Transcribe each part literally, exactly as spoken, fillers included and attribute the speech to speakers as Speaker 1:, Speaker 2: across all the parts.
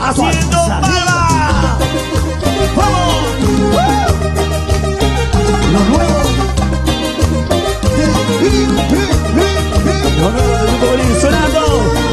Speaker 1: haciendo palma. ¡Vamos!
Speaker 2: Lo nuevo.
Speaker 1: Lo nuevo del grupo Bolín sonando.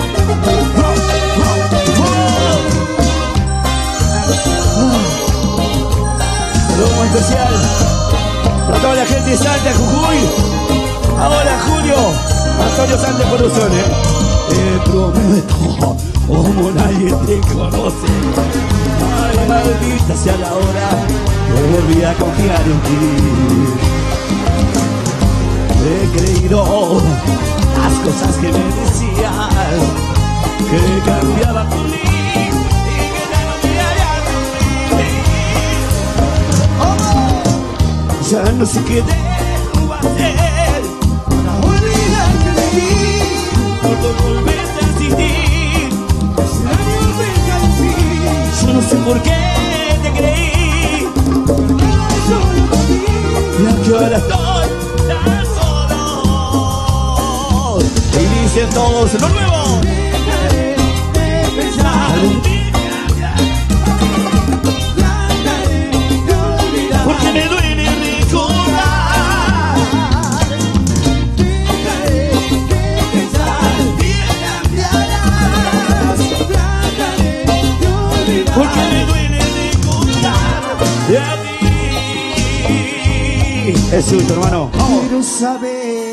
Speaker 1: Saludos muy especial para toda la gente de Salta, Jujuy. Ahora Julio, Antonio Sánchez Producción, ¿eh? Te prometo, como nadie te conoce. Ay, maldita sea la hora que volví a confiar en ti. He creído las cosas que me decías, que cambiaba por mí y que ya no me harías sufrir. Ya no sé qué debo hacer para olvidarte de ti, por no volverte a insistir. Ese año venga al fin. Yo no sé por qué te creí, porque era solo por ti. Y aquí ahora estoy tan solo. Y dicen todos lo nuevo. Dejaré de pensar en cambiar. Trataré de olvidar, porque me duele recordar. Dejaré de pensar y cambiarás. Trataré de olvidar, porque me duele recordar de a ti. Es suyo, hermano.
Speaker 2: Quiero saber